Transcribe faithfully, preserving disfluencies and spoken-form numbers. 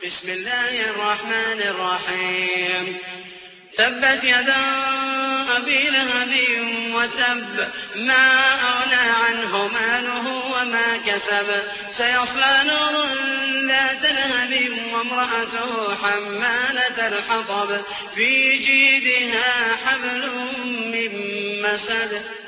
بسم الله الرحمن الرحيم تبت يدا أبي لهب وتب ما أغنى عنه ماله وما كسب سيصلى نارا ذات لهب وامرأته حمالة الحطب في جيدها حبل من مسد